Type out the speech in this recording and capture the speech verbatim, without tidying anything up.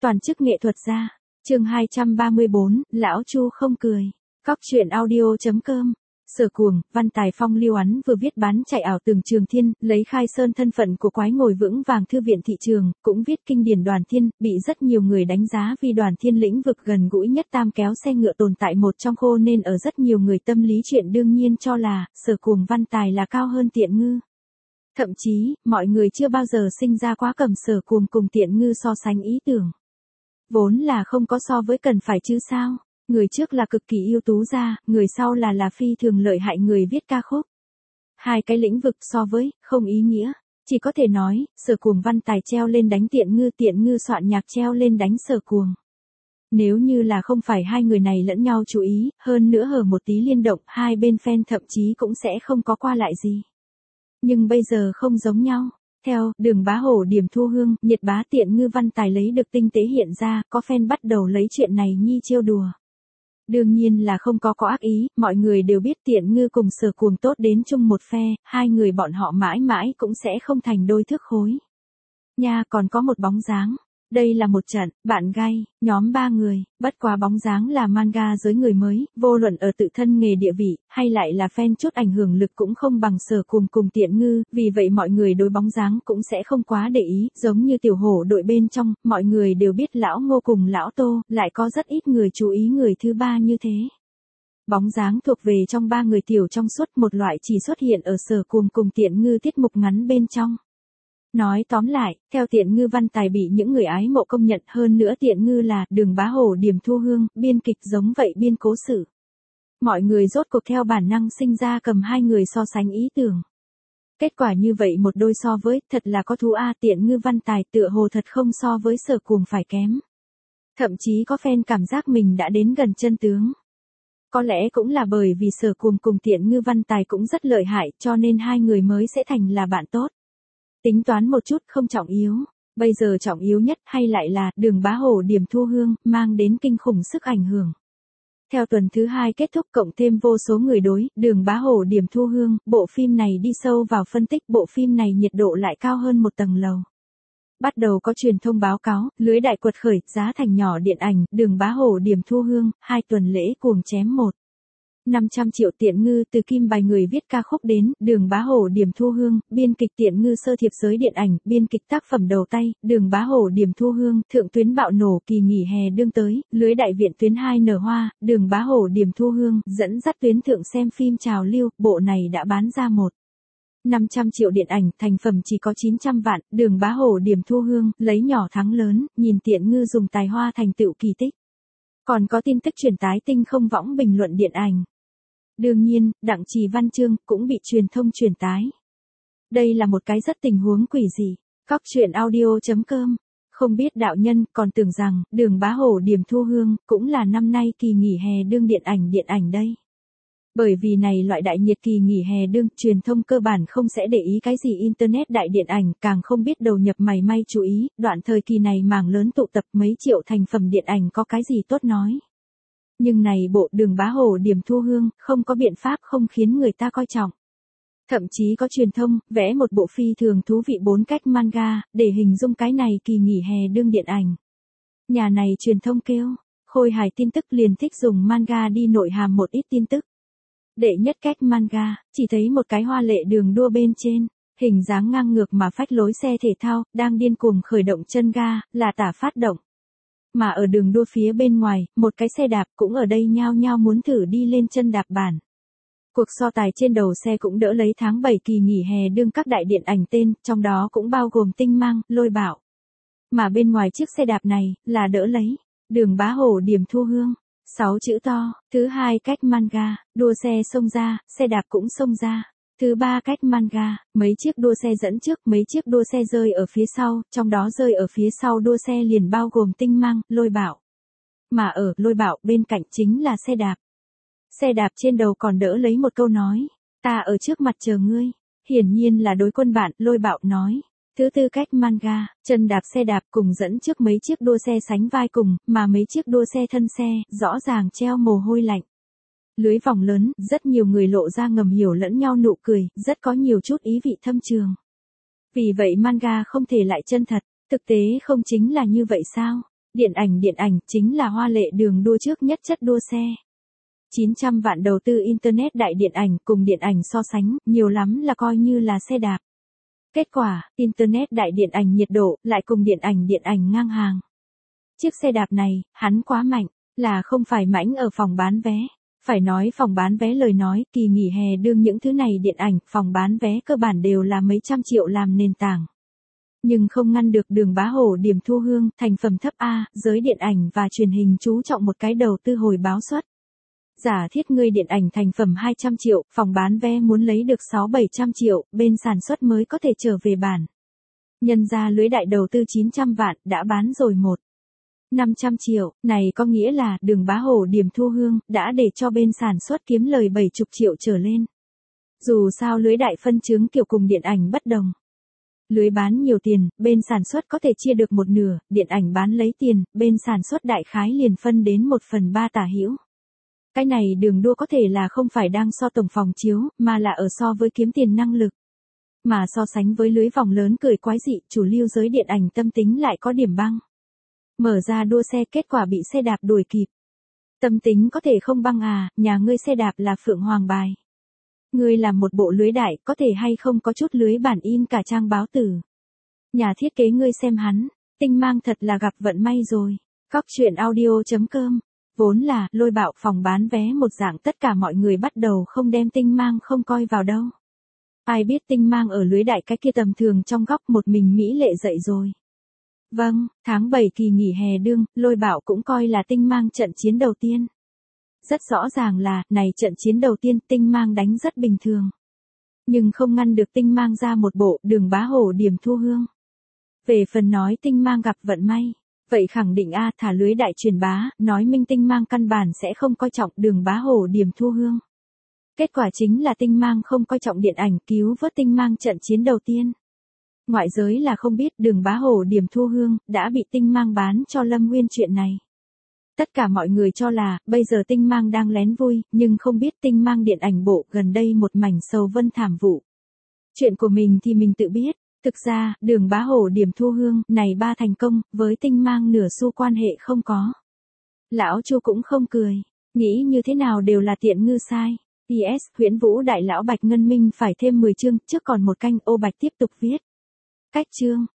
Toàn chức nghệ thuật gia. Chương hai trăm ba mươi bốn, lão Chu không cười. Cóc truyện audio chấm com. Sở Cuồng, Văn Tài Phong Liêu Án vừa viết bán chạy ảo Tường Trường Thiên, lấy khai sơn thân phận của quái ngồi vững vàng thư viện thị trường, cũng viết kinh điển Đoàn Thiên, bị rất nhiều người đánh giá vì Đoàn Thiên lĩnh vực gần gũi nhất tam kéo xe ngựa tồn tại một trong khô, nên ở rất nhiều người tâm lý chuyện đương nhiên cho là Sở Cuồng Văn Tài là cao hơn Tiện Ngư. Thậm chí, mọi người chưa bao giờ sinh ra quá cầm Sở Cuồng cùng Tiện Ngư so sánh ý tưởng. Vốn là không có so với cần phải chứ sao. Người trước là cực kỳ ưu tú gia, người sau là là phi thường lợi hại người viết ca khúc. Hai cái lĩnh vực so với, không ý nghĩa. Chỉ có thể nói, Sở Cuồng Văn Tài treo lên đánh Tiện Ngư, Tiện Ngư soạn nhạc treo lên đánh Sở Cuồng. Nếu như là không phải hai người này lẫn nhau chú ý, hơn nữa hở một tí liên động, hai bên fan thậm chí cũng sẽ không có qua lại gì. Nhưng bây giờ không giống nhau. Theo Đường Bá Hổ điểm thu hương, nhiệt bá Tiện Ngư Văn Tài lấy được tinh tế hiện ra, có fan bắt đầu lấy chuyện này nhi trêu đùa. Đương nhiên là không có có ác ý, mọi người đều biết Tiện Ngư cùng Sở Cuồng tốt đến chung một phe, hai người bọn họ mãi mãi cũng sẽ không thành đôi thước khối. Nha, còn có một bóng dáng. Đây là một trận, bạn gay, nhóm ba người, bất quá bóng dáng là manga giới người mới, vô luận ở tự thân nghề địa vị, hay lại là fan chút ảnh hưởng lực cũng không bằng Sở Cuồng cùng Tiện Ngư, vì vậy mọi người đối bóng dáng cũng sẽ không quá để ý, giống như tiểu hổ đội bên trong, mọi người đều biết lão Ngô cùng lão Tô, lại có rất ít người chú ý người thứ ba như thế. Bóng dáng thuộc về trong ba người tiểu trong suốt, một loại chỉ xuất hiện ở Sở Cuồng cùng Tiện Ngư tiết mục ngắn bên trong. Nói tóm lại, theo Tiện Ngư Văn Tài bị những người ái mộ công nhận, hơn nữa Tiện Ngư là Đường Bá Hổ điểm thu hương, biên kịch giống vậy biên cố sự. Mọi người rốt cuộc theo bản năng sinh ra cầm hai người so sánh ý tưởng. Kết quả như vậy một đôi so với, thật là có thú a. Tiện Ngư Văn Tài tựa hồ thật không so với Sở Cuồng phải kém. Thậm chí có fan cảm giác mình đã đến gần chân tướng. Có lẽ cũng là bởi vì Sở Cuồng cùng Tiện Ngư Văn Tài cũng rất lợi hại, cho nên hai người mới sẽ thành là bạn tốt. Tính toán một chút không trọng yếu, bây giờ trọng yếu nhất hay lại là Đường Bá Hổ điểm thu hương, mang đến kinh khủng sức ảnh hưởng. Theo tuần thứ hai kết thúc cộng thêm vô số người đối, Đường Bá Hổ điểm thu hương, bộ phim này đi sâu vào phân tích, bộ phim này nhiệt độ lại cao hơn một tầng lầu. Bắt đầu có truyền thông báo cáo, lưới đại quật khởi, giá thành nhỏ điện ảnh, Đường Bá Hổ điểm thu hương, hai tuần lễ cuồng chém một. năm trăm triệu Tiện Ngư, từ Kim Bài người viết ca khúc đến, Đường Bá Hổ điểm thu hương, biên kịch Tiện Ngư sơ thiệp giới điện ảnh, biên kịch tác phẩm đầu tay, Đường Bá Hổ điểm thu hương, thượng tuyến bạo nổ, kỳ nghỉ hè đương tới, lưới đại viện tuyến hai nở hoa, Đường Bá Hổ điểm thu hương, dẫn dắt tuyến thượng xem phim trào lưu, bộ này đã bán ra một. năm trăm triệu điện ảnh, thành phẩm chỉ có chín trăm vạn, Đường Bá Hổ điểm thu hương, lấy nhỏ thắng lớn, nhìn Tiện Ngư dùng tài hoa thành tựu kỳ tích. Còn có tin tức truyền tái tinh không võng bình luận điện ảnh. Đương nhiên, Đặng Trì Văn chương cũng bị truyền thông truyền tái. Đây là một cái rất tình huống quỷ dị. Cóc truyện audio chấm com. Không biết đạo nhân còn tưởng rằng Đường Bá Hổ điểm thu hương cũng là năm nay kỳ nghỉ hè đương điện ảnh điện ảnh đây. Bởi vì này loại đại nhiệt kỳ nghỉ hè đương, truyền thông cơ bản không sẽ để ý cái gì internet đại điện ảnh, càng không biết đầu nhập mày may chú ý, đoạn thời kỳ này mảng lớn tụ tập mấy triệu thành phẩm điện ảnh có cái gì tốt nói. Nhưng này bộ Đường Bá Hổ điểm thu hương, không có biện pháp không khiến người ta coi trọng. Thậm chí có truyền thông, vẽ một bộ phi thường thú vị bốn cách manga, để hình dung cái này kỳ nghỉ hè đương điện ảnh. Nhà này truyền thông kêu, khôi hài tin tức liền thích dùng manga đi nội hàm một ít tin tức. Đệ nhất cách manga, chỉ thấy một cái hoa lệ đường đua bên trên, hình dáng ngang ngược mà phách lối xe thể thao, đang điên cuồng khởi động chân ga, là tả phát động. Mà ở đường đua phía bên ngoài, một cái xe đạp cũng ở đây nhao nhao muốn thử đi lên chân đạp bản. Cuộc so tài trên đầu xe cũng đỡ lấy tháng bảy kỳ nghỉ hè đương các đại điện ảnh tên, trong đó cũng bao gồm Tinh Mang, Lôi Bạo. Mà bên ngoài chiếc xe đạp này, là đỡ lấy, Đường Bá Hổ điểm thu hương. Sáu chữ to, thứ hai cách manga, đua xe xông ra, xe đạp cũng xông ra. Thứ ba cách manga, mấy chiếc đua xe dẫn trước, mấy chiếc đua xe rơi ở phía sau, trong đó rơi ở phía sau đua xe liền bao gồm Tinh Mang, Lôi Bạo. Mà ở Lôi Bạo bên cạnh chính là xe đạp. Xe đạp trên đầu còn đỡ lấy một câu nói, ta ở trước mặt chờ ngươi. Hiển nhiên là đối quân bạn, Lôi Bạo nói. Thứ tư cách manga, chân đạp xe đạp cùng dẫn trước mấy chiếc đua xe sánh vai cùng, mà mấy chiếc đua xe thân xe, rõ ràng treo mồ hôi lạnh. Lưới vòng lớn, rất nhiều người lộ ra ngầm hiểu lẫn nhau nụ cười, rất có nhiều chút ý vị thâm trường. Vì vậy manga không thể lại chân thật, thực tế không chính là như vậy sao? Điện ảnh điện ảnh chính là hoa lệ đường đua trước nhất chất đua xe. chín trăm vạn đầu tư Internet đại điện ảnh cùng điện ảnh so sánh, nhiều lắm là coi như là xe đạp. Kết quả, Internet đại điện ảnh nhiệt độ lại cùng điện ảnh điện ảnh ngang hàng. Chiếc xe đạp này, hắn quá mạnh, là không phải mãnh ở phòng bán vé. Phải nói phòng bán vé lời nói, kỳ nghỉ hè đương những thứ này điện ảnh, phòng bán vé cơ bản đều là mấy trăm triệu làm nền tảng. Nhưng không ngăn được Đường Bá Hổ điểm thu hương, thành phẩm thấp A, giới điện ảnh và truyền hình chú trọng một cái đầu tư hồi báo suất. Giả thiết ngươi điện ảnh thành phẩm hai trăm triệu, phòng bán vé muốn lấy được sáu bảy trăm triệu, bên sản xuất mới có thể trở về bản. Nhân ra lưới đại đầu tư chín trăm vạn, đã bán rồi một. năm trăm triệu, này có nghĩa là Đường Bá Hổ điểm thu hương, đã để cho bên sản xuất kiếm lời bảy mươi triệu trở lên. Dù sao lưới đại phân chứng kiểu cùng điện ảnh bất đồng. Lưới bán nhiều tiền, bên sản xuất có thể chia được một nửa, điện ảnh bán lấy tiền, bên sản xuất đại khái liền phân đến một phần ba tả hữu. Cái này đường đua có thể là không phải đang so tổng phòng chiếu, mà là ở so với kiếm tiền năng lực. Mà so sánh với lưới vòng lớn cười quái dị, chủ lưu giới điện ảnh tâm tính lại có điểm băng. Mở ra đua xe kết quả bị xe đạp đuổi kịp. Tâm tính có thể không băng à, nhà ngươi xe đạp là Phượng Hoàng bài. Ngươi làm một bộ lưới đại, có thể hay không có chút lưới bản in cả trang báo tử. Nhà thiết kế ngươi xem hắn, Tinh Mang thật là gặp vận may rồi. Cóc truyện audio chấm com. Vốn là, lôi bạo phòng bán vé một dạng tất cả mọi người bắt đầu không đem Tinh Mang không coi vào đâu. Ai biết Tinh Mang ở lưới đại cái kia tầm thường trong góc một mình mỹ lệ dậy rồi. Vâng, tháng bảy kỳ nghỉ hè đương, lôi bạo cũng coi là Tinh Mang trận chiến đầu tiên. Rất rõ ràng là, này trận chiến đầu tiên Tinh Mang đánh rất bình thường. Nhưng không ngăn được Tinh Mang ra một bộ Đường Bá Hổ điểm thu hương. Về phần nói Tinh Mang gặp vận may, vậy khẳng định A thả lưới đại truyền bá, nói minh Tinh Mang căn bản sẽ không coi trọng Đường Bá Hổ điểm thu hương. Kết quả chính là Tinh Mang không coi trọng điện ảnh cứu vớt Tinh Mang trận chiến đầu tiên. Ngoại giới là không biết Đường Bá Hổ điểm thu hương, đã bị Tinh Mang bán cho Lâm Nguyên chuyện này. Tất cả mọi người cho là, bây giờ Tinh Mang đang lén vui, nhưng không biết Tinh Mang điện ảnh bộ gần đây một mảnh sầu vân thảm vụ. Chuyện của mình thì mình tự biết, thực ra, Đường Bá Hổ điểm thu hương, này ba thành công, với Tinh Mang nửa xu quan hệ không có. Lão Chu cũng không cười, nghĩ như thế nào đều là tiện ngư sai. pê ét, Huyễn Vũ Đại Lão Bạch Ngân Minh phải thêm mười chương, trước còn một canh ô bạch tiếp tục viết. Cách chương.